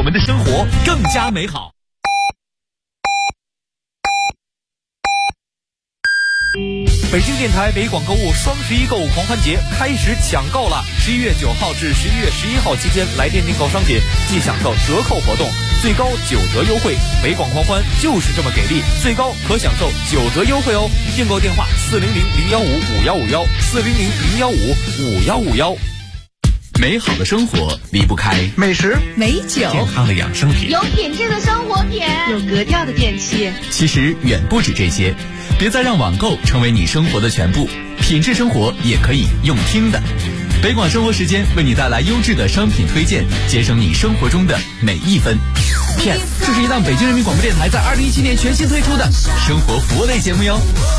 我们的生活更加美好。北京电台北广购物双11购物狂欢节开始抢购了！11月9号至11月11号期间来电订购商品，即享受折扣活动，最高9折优惠。北广狂欢就是这么给力，最高可享受9折优惠哦！订购电话400-015-5151，400-015-5151。美好的生活离不开美食、 美酒、 健康的养生品， 有品质的生活品， 有格调的电器。 其实远不止这些，别再让网购成为你生活的全部，品质生活也可以用听的。北广生活时间为你带来优质的商品推荐，节省你生活中的每一分。P.S. 这是一档北京人民广播电台在2017年全新推出的生活服务类节目哟。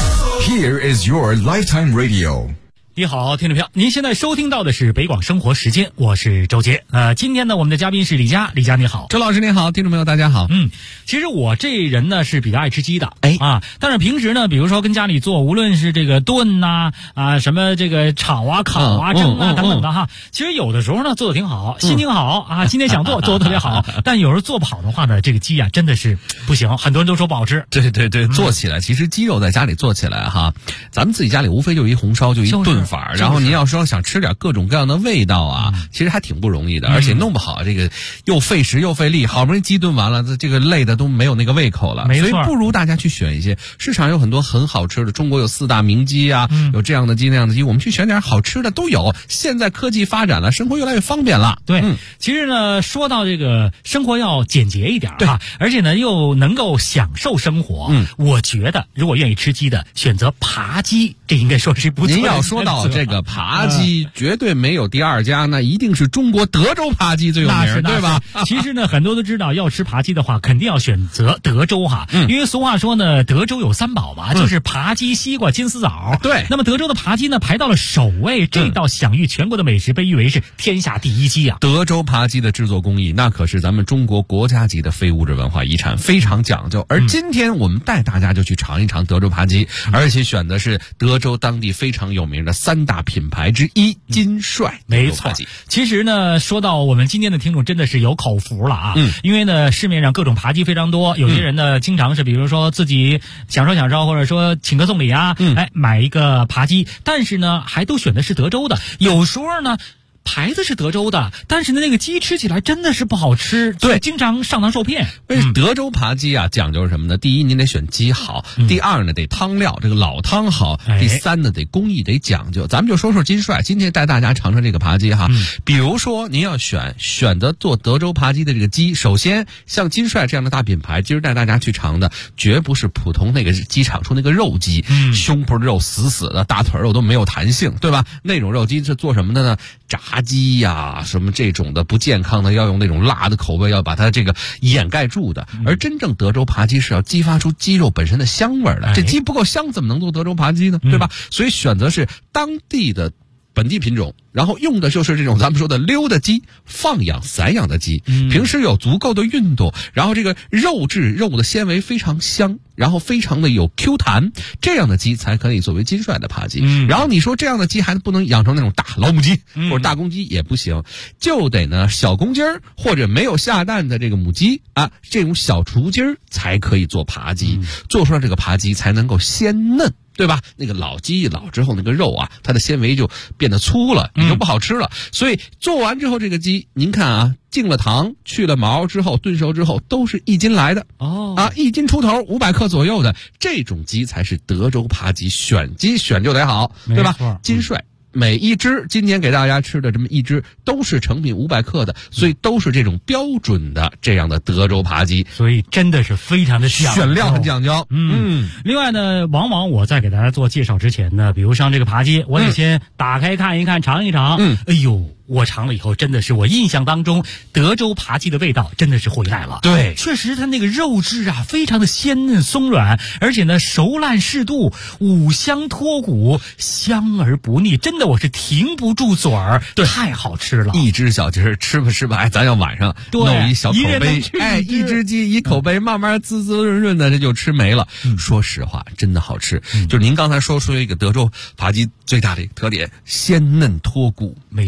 Here is your lifetime radio。 你好，听众朋友，您现在收听到的是北广生活时间，我是周杰。今天呢，我们的嘉宾是李佳，李佳你好。 周老师你好，听众朋友大家好。 其实我这人呢是比较爱吃鸡的，但是平时呢，比如说跟家里做，无论是这个炖呐什么这个炒啊、烤啊、蒸啊等等的哈，其实有的时候呢做的挺好，心情好啊，今天想做的特别好，但有时候做不好的话呢，这个鸡啊真的是不行，很多人都说不好吃。 对对对，做起来其实鸡肉在家里做起来哈，咱们自己家里无非就一红烧，就一炖法，然后您要说想吃点各种各样的味道啊，其实还挺不容易的，而且弄不好这个又费时又费力，好不容易鸡炖完了，这个累的都没有那个胃口了。所以不如大家去选一些市场有很多很好吃的，中国有4大名鸡啊，有这样的鸡那样的鸡，我们去选点好吃的都有。现在科技发展了，生活越来越方便了。 对，其实呢，说到这个生活要简洁一点哈，而且呢又能够享受生活。我觉得如果愿意吃鸡的，选择扒鸡，这应该说是不错的。 您要说到这个扒鸡，绝对没有第二家，那一定是中国德州扒鸡最有名，对吧？ 其实呢，很多都知道，要吃扒鸡的话，肯定要选择德州哈，因为俗话说呢，德州有3宝嘛，就是扒鸡、西瓜、金丝枣。 对， 那么德州的扒鸡呢，排到了首位，这道享誉全国的美食被誉为是天下第一鸡啊。 德州扒鸡的制作工艺，那可是咱们中国国家级的非物质文化遗产，非常讲究。而今天我们带大家就去尝一尝德州扒鸡，而且选的是德州当地非常有名的3大品牌之一金帅。 没错，其实呢，说到我们今天的听众真的是有口福了啊，因为呢市面上各种扒鸡非常多，有些人呢经常是比如说自己享受享受，或者说请客送礼啊，买一个扒鸡，但是呢还都选的是德州的，有时候呢牌子是德州的，但是呢那个鸡吃起来真的是不好吃，对，经常上当受骗。 德州扒鸡啊讲究是什么呢？第一您得选鸡好，第二呢得汤料，这个老汤好，第三呢得工艺得讲究。咱们就说说金帅，今天带大家尝尝这个扒鸡哈。比如说您要选择做德州扒鸡的这个鸡，首先像金帅这样的大品牌，今儿带大家去尝的绝不是普通那个鸡场出那个肉鸡，胸脯肉死死的，大腿肉都没有弹性，对吧？那种肉鸡是做什么的呢？炸鸡呀，什么这种的不健康的，要用那种辣的口味，要把它这个掩盖住的。而真正德州扒鸡是要激发出鸡肉本身的香味的。这鸡不够香，怎么能做德州扒鸡呢？对吧？所以选择是当地的本地品种，然后用的就是这种咱们说的溜达鸡，放养散养的鸡，平时有足够的运动，然后这个肉的纤维非常香，然后非常的有 Q 弹，这样的鸡才可以作为金帅的扒鸡。然后你说这样的鸡还不能养成那种大老母鸡或者大公鸡也不行，就得呢小公鸡儿或者没有下蛋的这个母鸡啊，这种小雏鸡儿才可以做扒鸡，做出来这个扒鸡才能够鲜嫩，对吧？那个老鸡老之后那个肉啊，它的纤维就变得粗了，也就不好吃了。所以做完之后这个鸡，您看啊，净了糖，去了毛之后，炖熟之后都是1斤来的1斤出头，500克左右的这种鸡才是德州扒鸡。选鸡选就得好，对吧？金帅每一只今天给大家吃的这么一只都是成品500克的，所以都是这种标准的这样的德州扒鸡， 所以真的是非常的讲究， 选料很讲究。 另外呢，往往我在给大家做介绍之前呢，比如像这个扒鸡，我得先打开看一看，尝一尝。哎呦，我尝了以后，真的是我印象当中德州扒鸡的味道真的是回来了。 对， 确实它那个肉质啊，非常的鲜嫩松软，而且呢熟烂适度，五香脱骨，香而不腻，真的我是停不住嘴儿，太好吃了。 一只小鸡吃吧，咱要晚上弄一小口杯，一只鸡一口杯，慢慢滋滋润润的这就吃没了。说实话，真的好吃。就是您刚才说一个德州扒鸡最大的一个特点，鲜嫩脱骨。 没错， 德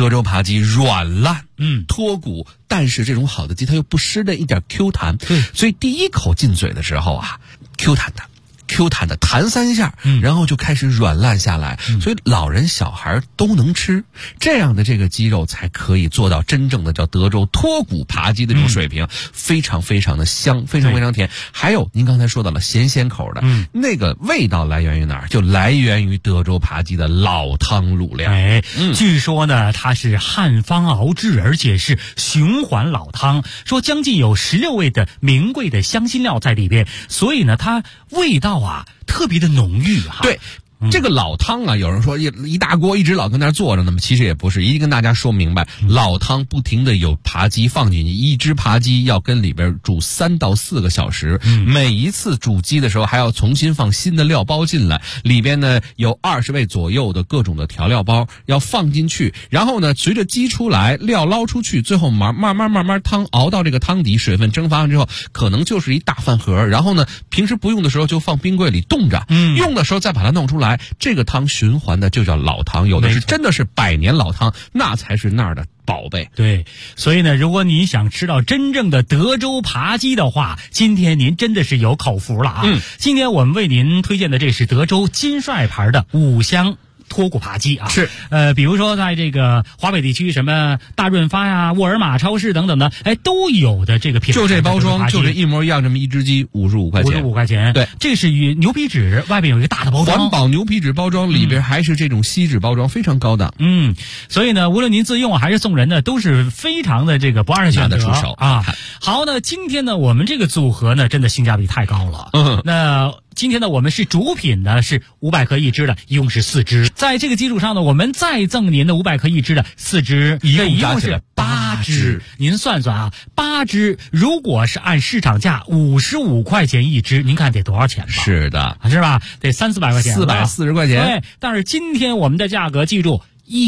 德州扒鸡软烂，脱骨，但是这种好的鸡它又不失的一点 Q 弹，所以第一口进嘴的时候啊 ，Q 弹的弹3下，然后就开始软烂下来，所以老人小孩都能吃，这样的这个鸡肉才可以做到真正的叫德州脱骨扒鸡的这种水平，非常非常的香，非常非常甜。还有您刚才说到了咸口的，那个味道来源于哪儿？就来源于德州扒鸡的老汤卤料。 据说呢，它是汉方熬制，而且是循环老汤，说将近有16味的名贵的香辛料在里边，所以呢，它味道特别的浓郁哈。 对。这个老汤啊，有人说一大锅一直老跟那儿坐着，那么其实也不是，一定跟大家说明白，老汤不停的有扒鸡放进去，一只扒鸡要跟里边煮3到4个小时，每一次煮鸡的时候还要重新放新的料包进来，里边呢有20味左右的各种的调料包要放进去，然后呢随着鸡出来，料捞出去，最后慢慢汤熬到这个汤底，水分蒸发完之后，可能就是一大饭盒，然后呢平时不用的时候就放冰柜里冻着，用的时候再把它弄出来。这个汤循环的就叫老汤，有的是真的是100年老汤，那才是那儿的宝贝。 对，所以呢，如果你想吃到真正的德州扒鸡的话，今天您真的是有口福了啊！今天我们为您推荐的这是德州金帅牌的5香脱骨扒鸡啊， 是比如说在这个华北地区，什么大润发呀、沃尔玛超市等等的，都有的这个品牌。 就这包装，就这一模一样，这么一只鸡55块钱。 55块钱，对，这是与牛皮纸外边有一个大的包装， 环保牛皮纸包装，里边还是这种锡纸包装，非常高档。 所以呢，无论您自用还是送人呢，都是非常的这个不二的选择， 拿得出手啊。好，那今天呢，我们这个组合呢，真的性价比太高了。那今天呢，我们是主品呢是500克1只的，一共是4只。在这个基础上呢，我们再赠您的500克1只的4只，一共是8只。您算算啊，8只如果是按市场价55块钱1只，您看得多少钱吧？ 是的， 是吧？得300-400块钱 ，440块钱。 对，但是今天我们的价格，记住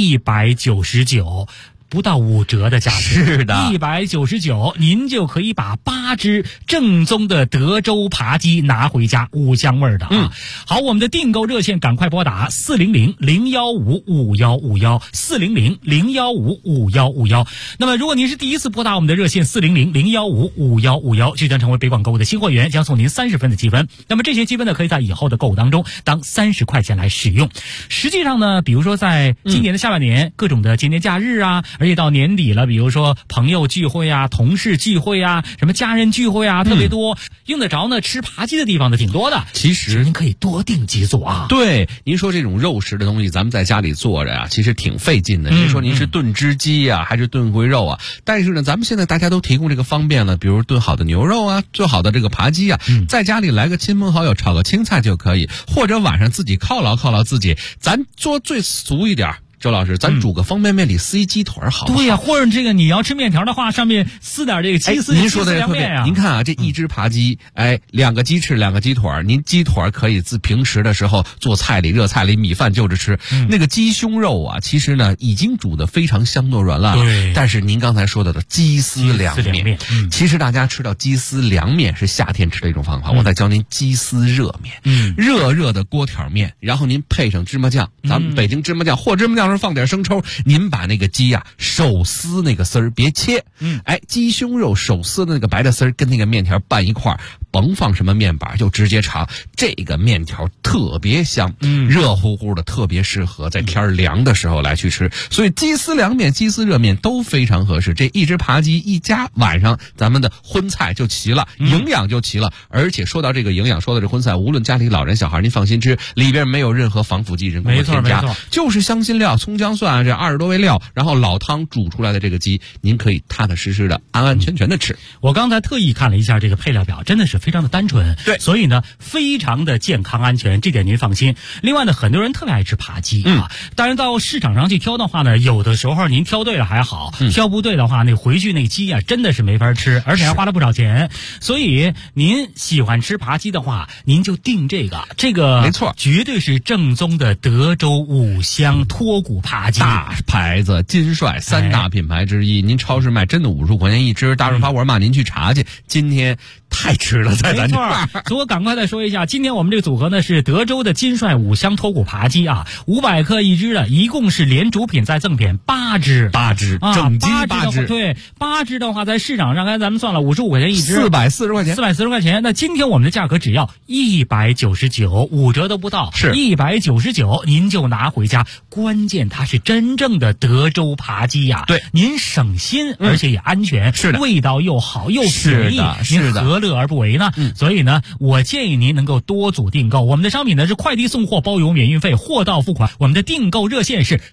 199。不到5折的价格， 是的 ，199，您就可以把8只正宗的德州扒鸡拿回家，5香味的啊。好，我们的订购热线赶快拨打400-015-5151，400-015-5151。那么，如果您是第一次拨打我们的热线400-015-5151，就将成为北广购物的新会员，将送您30分的积分。那么这些积分呢，可以在以后的购物当中当30块钱来使用。实际上呢，比如说在今年的下半年，各种的节年假日啊。而且到年底了，比如说朋友聚会啊、同事聚会啊、什么家人聚会啊，特别多，用得着呢吃扒鸡的地方呢挺多的。 其实您可以多订几组啊。 对，您说这种肉食的东西，咱们在家里做着啊，其实挺费劲的。您说您是炖只鸡啊，还是炖回肉啊？但是呢，咱们现在大家都提供这个方便了，比如炖好的牛肉啊，做好的这个扒鸡啊，在家里来个亲朋好友炒个青菜就可以，或者晚上自己犒劳自己，咱做最俗一点。周老师，咱煮个方便面里撕一鸡腿好不好？ 对呀，或者这个你要吃面条的话，上面撕点这个鸡丝。 您说的特别，您看啊，这一只扒鸡，2个鸡翅2个鸡腿，您鸡腿可以自平时的时候做菜里、热菜里、米饭就着吃。那个鸡胸肉啊，其实呢已经煮得非常香糯软烂了。 对。 但是您刚才说到的鸡丝凉面，其实大家吃到鸡丝凉面是夏天吃的一种方法。我再教您鸡丝热面，热的锅条面，然后您配上芝麻酱，咱们北京芝麻酱或芝麻酱。放点生抽，您把那个鸡啊手撕那个丝儿，别切。鸡胸肉手撕的那个白的丝儿跟那个面条拌一块儿，甭放什么面板，就直接尝。这个面条特别香，热乎乎的，特别适合在天凉的时候来去吃。所以鸡丝凉面、鸡丝热面都非常合适。这一只扒鸡一家晚上，咱们的荤菜就齐了，营养就齐了。而且说到这个营养，说到这荤菜，无论家里老人小孩，您放心吃，里边没有任何防腐剂、人工的添加，就是香辛料。葱姜蒜这20多味料，然后老汤煮出来的这个鸡，您可以踏踏实实的、安安全全的吃。 我刚才特意看了一下这个配料表，真的是非常的单纯， 对， 所以呢非常的健康安全，这点您放心。另外呢，很多人特别爱吃扒鸡啊，当然到市场上去挑的话呢，有的时候您挑对了还好，挑不对的话，那回去那鸡啊真的是没法吃，而且还花了不少钱。所以您喜欢吃扒鸡的话，您就订这个没错， 绝对是正宗的德州5香脱骨扒鸡。 大牌子金帅3大品牌之一，您超市卖真的55块钱1只，大润发沃尔玛您去查去。今天太吃了，在咱这儿。 所以我赶快再说一下，今天我们这个组合呢是德州的金帅五香脱骨扒鸡啊，500克一只的，一共是连主品再赠品8只， 整鸡8只。 对，8只的话在市场上，刚才咱们算了，55块钱一只 ，440块钱 ，440块钱。那今天我们的价格只要199，5折都不到， 是 199，您就拿回家。关键它是真正的德州扒鸡呀， 对， 您省心，而且也安全， 是的， 味道又好又便宜， 是的， 何乐而不为呢？所以呢，我建议您能够多组订购。我们的商品呢是快递送货包邮免运费，货到付款。我们的订购热线是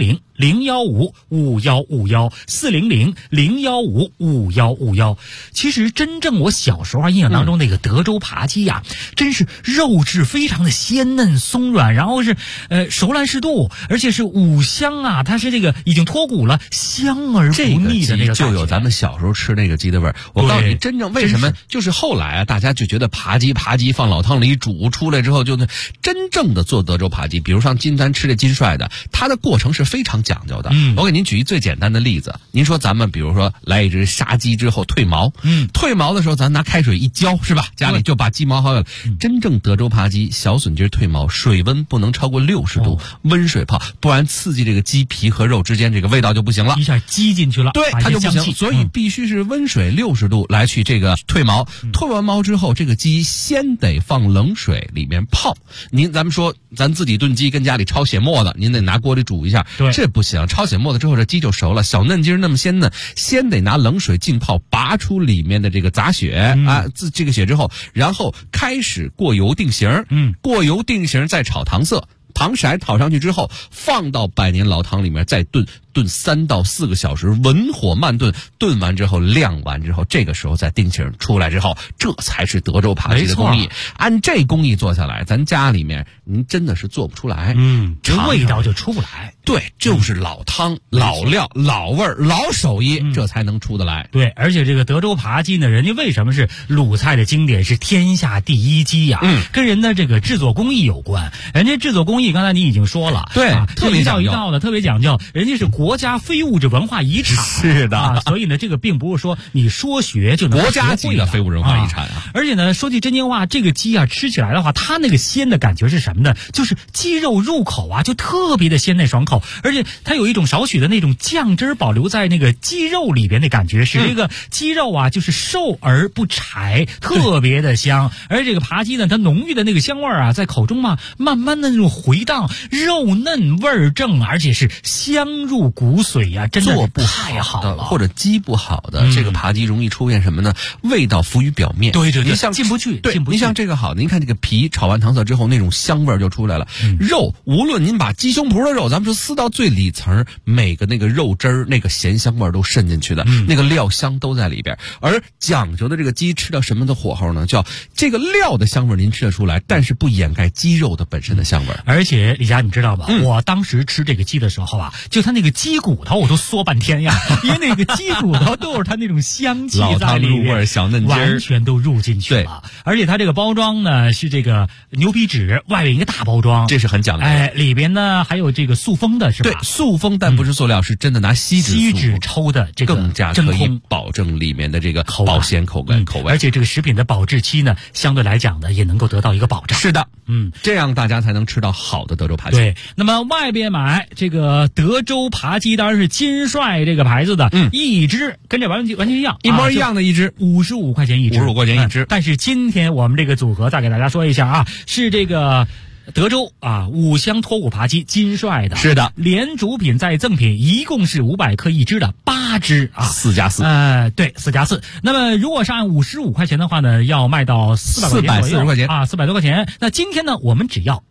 400-015-5151，400-015-5151。其实真正我小时候印象当中那个德州扒鸡呀，真是肉质非常的鲜嫩松软，然后是熟烂适度，而且是五香啊，它是这个已经脱骨了，香而不腻的那个感觉， 就有咱们小时候吃那个鸡的味儿。我告诉你，真正为什么就是后来啊，大家就觉得扒鸡放老汤里煮出来之后，就是真正的做德州扒鸡，比如像咱吃这金帅的，它的过程是非常讲究的。我给您举一最简单的例子，您说咱们比如说来一只杀鸡之后退毛，退毛的时候咱拿开水一浇是吧？家里就把鸡毛好有了。真正德州扒鸡小笋鸡退毛，水温不能超过60度，温水泡，不然刺激这个鸡皮和肉之间这个味道就不行了， 一下鸡进去了， 对，它就不行。所以必须是温水60度来去这个退毛。退完毛之后，这个鸡先得放冷水里面泡。咱们说咱自己炖鸡跟家里焯血沫子，您得拿锅里煮一下，这不行。焯血沫子之后，这鸡就熟了，小嫩鸡那么鲜嫩，先得拿冷水浸泡，拔出里面的这个杂血这个血之后，然后开始过油定型，过油定型再炒糖色。糖色炒上去之后，放到百年老汤里面再炖3到4个小时，文火慢炖，炖完之后晾完之后，这个时候再定型出来之后，这才是德州扒鸡的工艺。按这工艺做下来，咱家里面您真的是做不出来， 这味道就出不来。 对，就是老汤、老料、老味儿、老手艺，这才能出得来。 对，而且这个德州扒鸡呢，人家为什么是鲁菜的经典，是天下第一鸡呀？跟人的这个制作工艺有关。人家制作工艺，刚才你已经说了， 对，特别一道一道的，特别讲究。人家是国家非物质文化遗产， 是的。 所以呢，这个并不是说你说学就能国家级的非物质文化遗产啊。 而且呢，说句真心话，这个鸡啊，吃起来的话，它那个鲜的感觉是什么呢？就是鸡肉入口啊，就特别的鲜嫩爽口，而且它有一种少许的那种酱汁保留在那个鸡肉里边的感觉，使这个鸡肉啊就是瘦而不柴，特别的香。而这个扒鸡呢，它浓郁的那个香味啊，在口中嘛慢慢的那种回荡，肉嫩味正，而且是香入骨髓呀，真的做不太好了。 或者鸡不好的这个扒鸡容易出现什么呢？味道浮于表面。 对， 您像进不去。 对，您像这个好的，您看这个皮炒完糖色之后，那种香味就出来了。肉，无论您把鸡胸脯的肉，咱们说撕到最里层，每个那个肉汁儿、那个咸香味都渗进去的，那个料香都在里边。而讲究的这个鸡吃到什么的火候呢？叫这个料的香味您吃得出来，但是不掩盖鸡肉的本身的香味。 而且李佳，你知道吧？我当时吃这个鸡的时候啊，就它那个鸡骨头我都嗦半天呀，因为那个鸡骨头都是它那种香气在里面， 老汤入味，小嫩鸡完全都入进去了。而且它这个包装呢是这个牛皮纸，外面一个大包装， 这是很讲究的。 里边呢还有这个塑封的是吧？ 对，塑封但不是塑料，是真的拿锡纸抽的这个更加可以保证里面的这个保鲜口味。 而且这个食品的保质期呢，相对来讲呢也能够得到一个保障。 是的，这样大家才能吃到好的德州扒鸡。 对，那么外边买这个德州扒鸡当然是金帅这个牌子的，一只跟这完全一样， 一模一样的一只 ，55块钱一只，55 块钱一只。 但是今天我们这个组合再给大家说一下啊，是这个德州五香脱骨扒鸡金帅的， 是的， 连主品再赠品，一共是500克一只的8只啊 ，4+4， 对，4+4。那么如果是按55块钱的话呢，要卖到440块钱啊，400多块钱。那今天呢，我们只要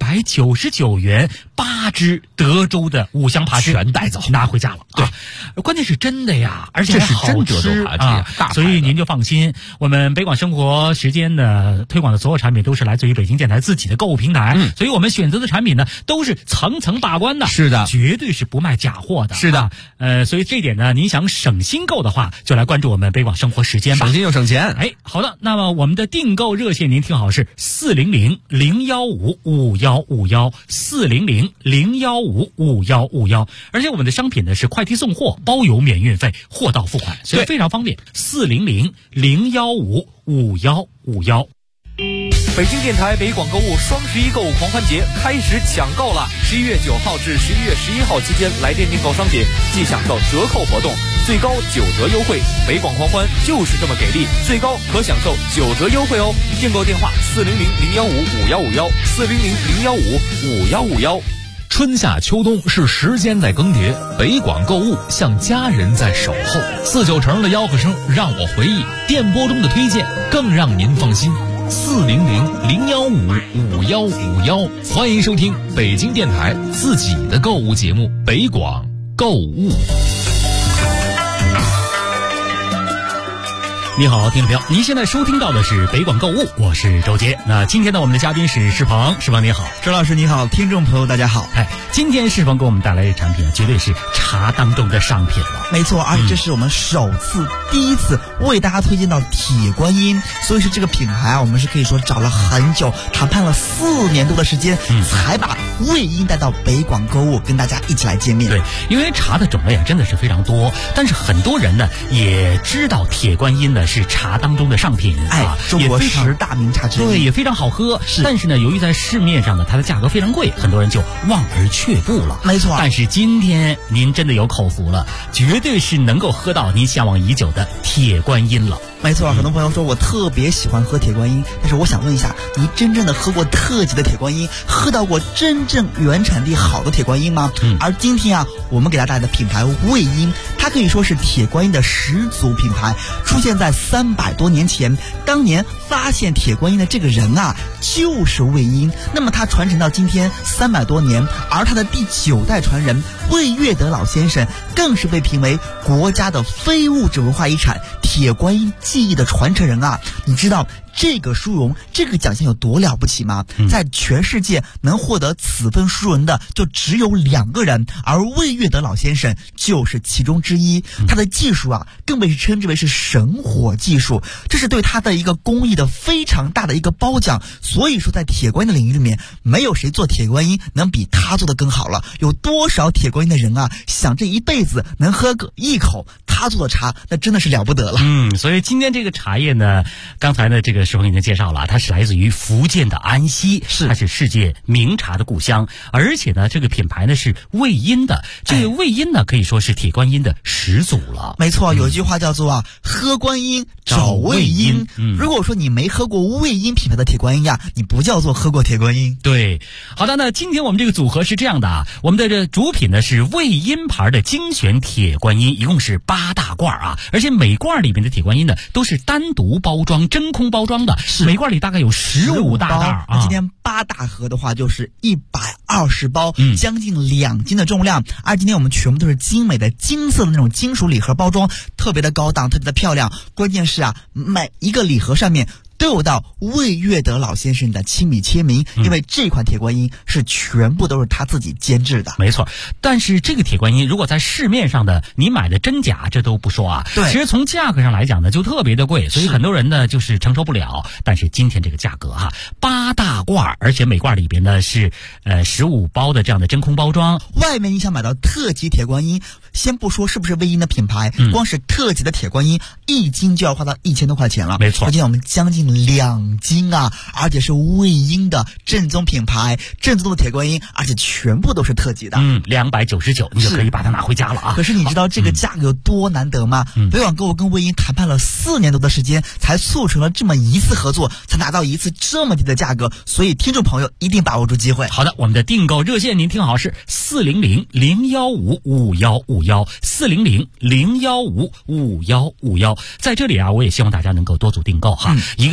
199元8只德州的五香扒鸡全带走， 拿回家了。对，关键是真的呀，而且这是真德州扒鸡所以您就放心，我们北广生活时间的推广的所有产品都是来自于北京电台自己的购物平台。 牌，所以我们选择的产品呢都是层层把关的， 是的， 绝对是不卖假货的， 是的。 所以这一点呢，您想省心购的话，就来关注我们北广生活时间吧， 省心又省钱。 哎，好的，那么我们的订购热线您听好是400-015-5151，400-015-5151，而且我们的商品呢是快递送货，包邮免运费，货到付款，所以非常方便。400-015-5151。 北京电台北广购物双11购物狂欢节开始抢购了！11月9号至11月11号期间，来电订购商品即享受折扣活动，最高9折优惠。北广狂欢就是这么给力，最高可享受9折优惠哦！订购电话400-015-5151，400-015-5151。 春夏秋冬是时间在更迭，北广购物像家人在守候。49成的吆喝声让我回忆，电波中的推荐更让您放心。400-015-5151，欢迎收听北京电台自己的购物节目《北广购物》。 你好，听众朋友，您现在收听到的是北广购物，我是周杰。那今天呢，我们的嘉宾是世鹏，世鹏你好， 周老师你好，听众朋友大家好。 今天世鹏给我们带来的产品绝对是茶当中的上品了。 没错，而且这是我们第一次为大家推荐到铁观音，所以说这个品牌我们是可以说找了很久，谈判了4年多的时间，才把味音带到北广购物，跟大家一起来见面。 对，因为茶的种类真的是非常多，但是很多人呢也知道铁观音呢是茶当中的上品， 中国10大名茶之一， 对，也非常好喝。但是呢，由于在市面上呢，它的价格非常贵，很多人就望而却步了。 没错， 但是今天您真的有口福了，绝对是能够喝到您向往已久的铁观音了。 没错，很多朋友说我特别喜欢喝铁观音，但是我想问一下，你真正的喝过特级的铁观音，喝到过真正原产地好的铁观音吗？而今天我们给大家带来的品牌味音，它可以说是铁观音的始祖品牌，出现在300多年前。当年发现铁观音的这个人就是味音。那么他传承到今天300多年，而他的第9代传人魏月德老先生更是被评为国家的非物质文化遗产铁观音技艺的传承人你知道这个殊荣，这个奖项有多了不起吗？在全世界能获得此份殊荣的就只有2个人，而魏月德老先生就是其中之一。他的技术更被称之为是神火技术，这是对他的一个工艺的非常大的一个褒奖。所以说在铁观音的领域里面，没有谁做铁观音能比他做的更好了。有多少铁观音的人想这一辈子能喝个一口他做的茶，那真的是了不得了。 所以今天这个茶叶呢，刚才呢这个世鹏已经介绍了，它是来自于福建的安溪，它是世界名茶的故乡，而且呢这个品牌呢是味音的，这个味音呢可以说是铁观音的始祖了。 没错，有一句话叫做喝观音找味音。如果说你没喝过味音品牌的铁观音你不叫做喝过铁观音。 对，好的，那今天我们这个组合是这样的我们的这主品呢是味音牌的精选铁观音，一共是8大罐而且每罐里面的铁观音呢都是单独包装真空包装的，每罐里大概有15大袋今天8大盒的话就是120包，将近2斤的重量。而今天我们全部都是精美的金色的那种金属礼盒包装，特别的高档，特别的漂亮。关键是每一个礼盒上面都有到魏月德老先生的亲笔签名，因为这款铁观音是全部都是他自己监制的。 没错，但是这个铁观音如果在市面上的你买的真假这都不说对， 其实从价格上来讲呢就特别的贵，所以很多人呢就是承受不了。但是今天这个价格8大罐，而且每罐里边呢是15包的这样的真空包装。 外面你想买到特级铁观音，先不说是不是味音的品牌，光是特级的铁观音1斤就要花到1000多块钱了。 没错， 而且我们将近2斤而且是味音的正宗品牌，正宗的铁观音，而且全部都是特级的。 299你就可以把它拿回家了可是你知道这个价格有多难得吗？北广购物跟味音谈判了4年多的时间，才促成了这么一次合作，才拿到一次这么低的价格，所以听众朋友一定把握住机会。 好的，我们的订购热线您听好是400-015-5151， 400-015-5151。在这里我也希望大家能够多组订购一个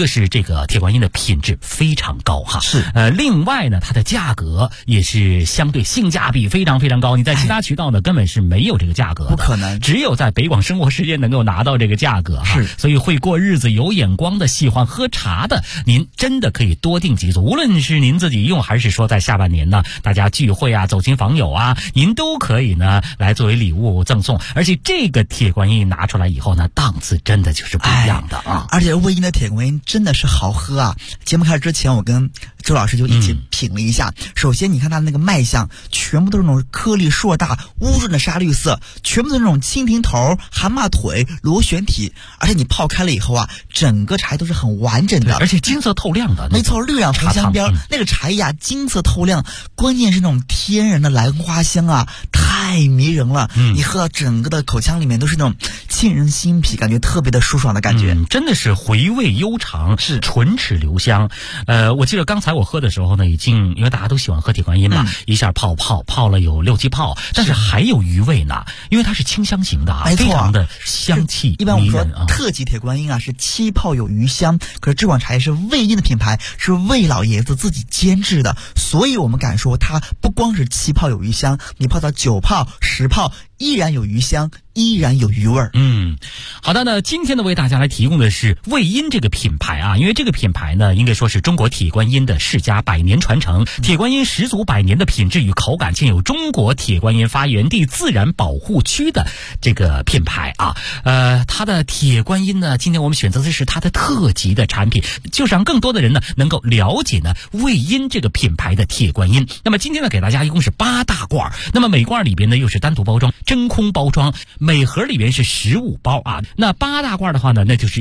个是这个铁观音的品质非常高哈， 是另外呢，它的价格也是相对性价比非常非常高，你在其他渠道呢根本是没有这个价格的， 不可能， 只有在北广生活时间能够拿到这个价格哈。 是， 所以会过日子、有眼光的、喜欢喝茶的，您真的可以多订几组，无论是您自己用，还是说在下半年呢，大家聚会啊、走亲访友啊，您都可以呢来作为礼物赠送。而且这个铁观音拿出来以后呢，档次真的就是不一样的啊！ 而且魏婴的铁观音真的是好喝啊！节目开始之前，我跟周老师就一起品了一下。首先，你看它那个卖相，全部都是那种颗粒硕大、乌润的沙绿色，全部都是那种蜻蜓头、蛤蟆腿、螺旋体。而且你泡开了以后啊，整个茶都是很完整的， 而且金色透亮的。 没错，绿染红香边，那个茶叶啊，金色透亮，关键是那种天然的兰花香啊，太迷人了。你喝到整个的口腔里面都是那种沁人心脾，感觉特别的舒爽的感觉。 真的是回味悠长， 是唇齿留香。我记得刚才我喝的时候呢，已经因为大家都喜欢喝铁观音嘛，一下泡了有6-7泡，但是还有余味呢，因为它是清香型的啊，非常的香气一般我们说迷人啊。 特级铁观音啊是7泡有余香，可是这款茶叶是魏婴的品牌，是魏老爷子自己监制的，所以我们敢说它不光是7泡有余香，你泡到9泡、10泡依然有余香，依然有余味儿。 好的呢，今天呢为大家来提供的是魏婴这个品牌啊，因为这个品牌呢应该说是中国铁观音的世家，100年传承，铁观音十足100年的品质与口感，建有中国铁观音发源地自然保护区的这个品牌啊。它的铁观音呢，今天我们选择的是它的特级的产品，就是让更多的人呢能够了解呢魏婴这个品牌的铁观音。那么今天呢给大家一共是8大罐，那么每罐里边呢又是单独包装、真空包装，每盒里边是15包啊。那8大罐的话呢，那就是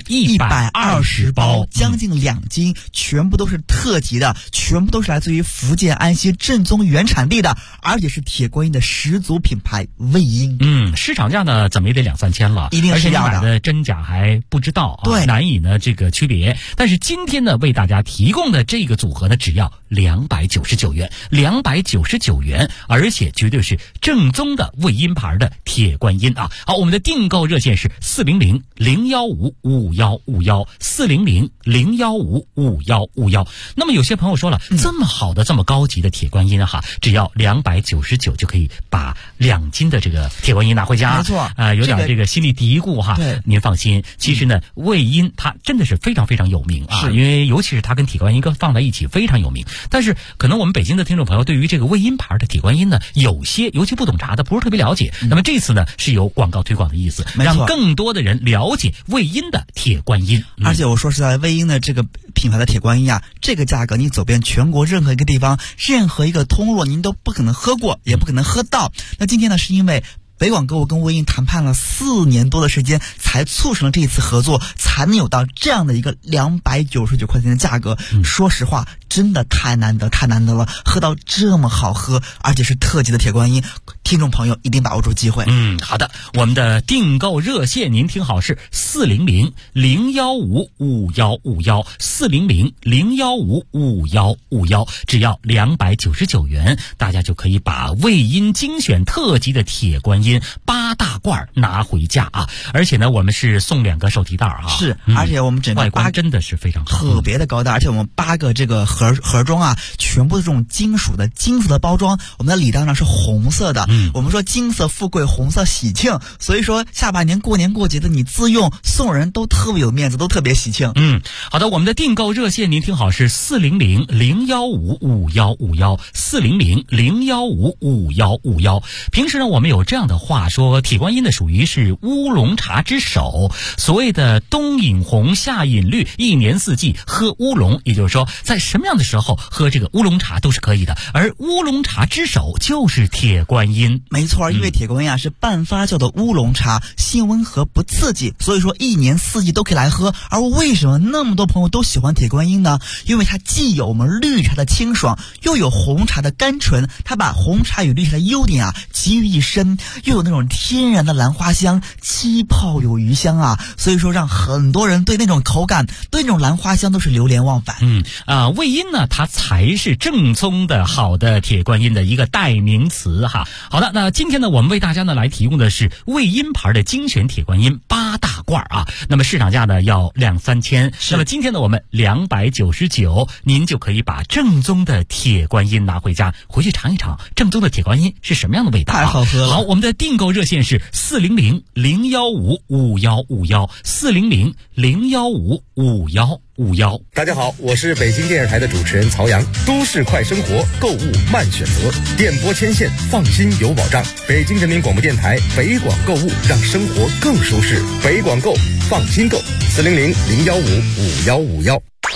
120包， 将近2斤，全部都是特级的，全部都是来自于福建安溪正宗原产地的，而且是铁观音的始祖品牌魏婴。 市场价呢怎么也得2-3千了， 一定是这样的， 而且你买的真假还不知道啊， 对， 难以呢这个区别。但是今天呢为大家提供的这个组合呢，只要299元，299元，而且绝对是正宗的魏婴牌的铁观音啊。好，我们的订购热线是400-015-5151，400-015-5151。那么有些朋友说了，这么好的这么高级的铁观音哈，只要299就可以把2斤的这个铁观音拿回家。 没错， 有点这个心里嘀咕哈。 对， 您放心，其实呢魏婴它真的是非常非常有名啊，因为尤其是它跟铁观音放在一起非常有名。但是可能我们北京的听众朋友对于这个魏婴牌的铁观音呢，有些尤其不懂茶的不是特别了解。那么这次呢是有广告推广的意思，让更多的人了解魏婴的铁观音。 而且我说实在，魏婴的这个品牌的铁观音啊，这个价格你走遍全国任何一个地方，任何一个通路，您都不可能喝过，也不可能喝到。那今天呢，是因为北广购物跟魏婴谈判了4年多的时间，才促成了这一次合作，才能有到这样的一个299块钱的价格。说实话，真的太难得了，喝到这么好喝，而且是特级的铁观音，听众朋友一定把握住机会。 好的，我们的订购热线您听好是400-015-5151，400-015-5151，只要299元，大家就可以把魏婴精选特级的铁观音8大罐拿回家啊！而且呢，我们是送2个手提袋啊， 是，而且我们整个外观真的是非常好， 特别的高大，而且我们8个这个盒装啊，全部是这种金属的金色的包装，我们的礼袋呢是红色的。我们说金色富贵，红色喜庆，所以说下半年过年过节的你自用送人都特别有面子，都特别喜庆。 好的，我们的订购热线您听好是400-015-5151，400-015-5151。平时呢，我们有这样的话说，铁观音呢属于是乌龙茶之首，所谓的冬饮红，夏饮绿，一年四季喝乌龙，也就是说在什么样的时候喝这个乌龙茶都是可以的。而乌龙茶之首就是铁观音。 没错，因为铁观音啊是半发酵的乌龙茶，性温和不刺激，所以说一年四季都可以来喝。而为什么那么多朋友都喜欢铁观音呢？因为它既有我们绿茶的清爽，又有红茶的甘醇，它把红茶与绿茶的优点啊集于一身， 又有那种天然的兰花香，气泡有余香啊，所以说让很多人对那种口感，对那种兰花香都是流连忘返。 味音呢，它才是正宗的好的铁观音的一个代名词哈。好的，那今天呢，我们为大家呢来提供的是味音牌的精选铁观音8大罐啊，那么市场价呢要2-3千，那么今天呢我们299，您就可以把正宗的铁观音拿回家，回去尝一尝正宗的铁观音是什么样的味道， 太好喝了。 好，我们的订购热线是400-015-5151，400-015-5151。 大家好，我是北京电视台的主持人曹阳。都市快生活，购物慢选择，电波牵线，放心有保障。北京人民广播电台北广购物，让生活更舒适。北广购，放心购，400-015-5151。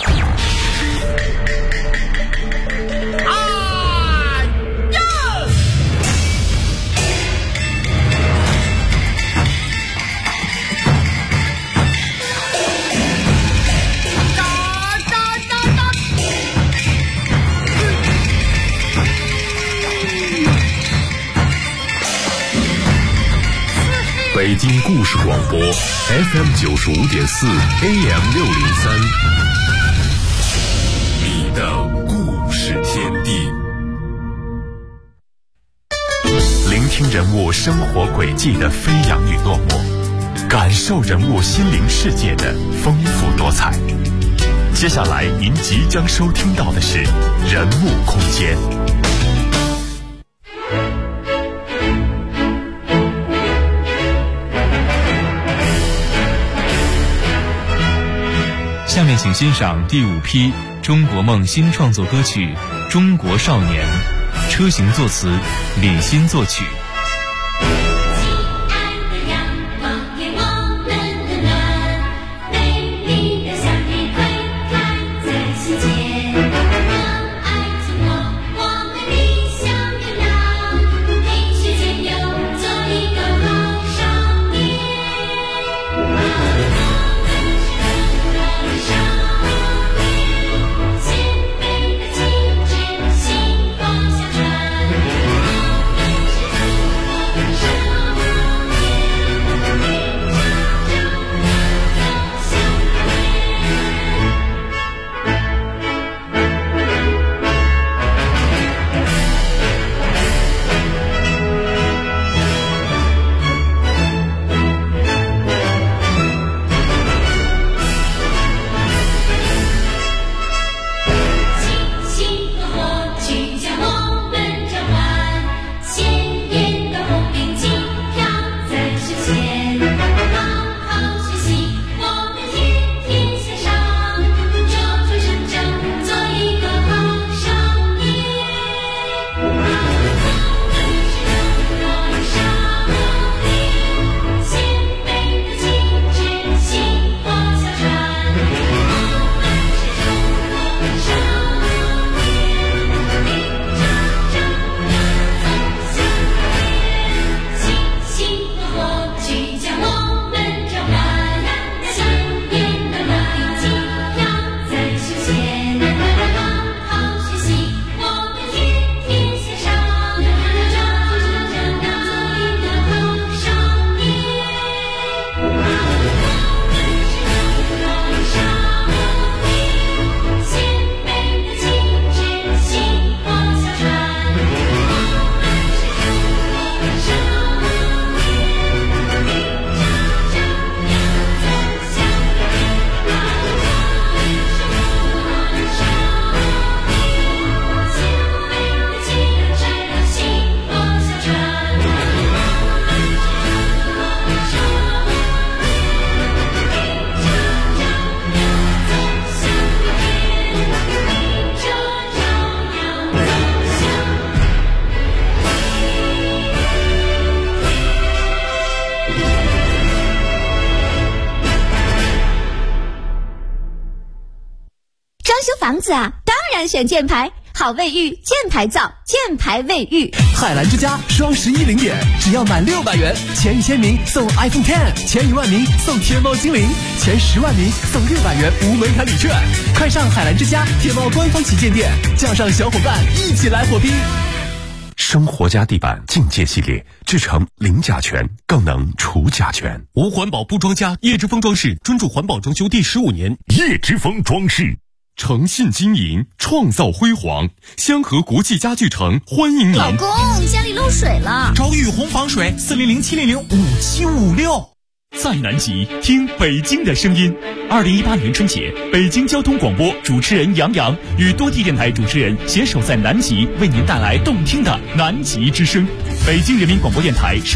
北京故事广播 FM 95.4 AM 603，你的故事天地。聆听人物生活轨迹的飞扬与落寞，感受人物心灵世界的丰富多彩。接下来您即将收听到的是人物空间。 下面请欣赏第5批中国梦新创作歌曲《中国少年》，车行作词，李欣作曲。 房子啊，当然选箭牌，好卫浴，箭牌造，箭牌卫浴。 海澜之家双11零点，只要满600元，前1000名送 iPhone X， 前1万名送天猫精灵，前10万名送600元无门槛礼券。快上海澜之家天猫官方旗舰店，叫上小伙伴一起来火拼。 生活家地板境界系列，制成零甲醛，更能除甲醛。 无环保不装家，叶之峰装饰专注环保装修第15年。 叶之峰装饰，诚信经营，创造辉煌。香河国际家具城欢迎您。 老公，家里漏水了， 找雨虹防水，400-700-5756。 在南极听北京的声音。2018年春节，北京交通广播主持人杨洋与多地电台主持人携手在南极，为您带来动听的南极之声。北京人民广播电台。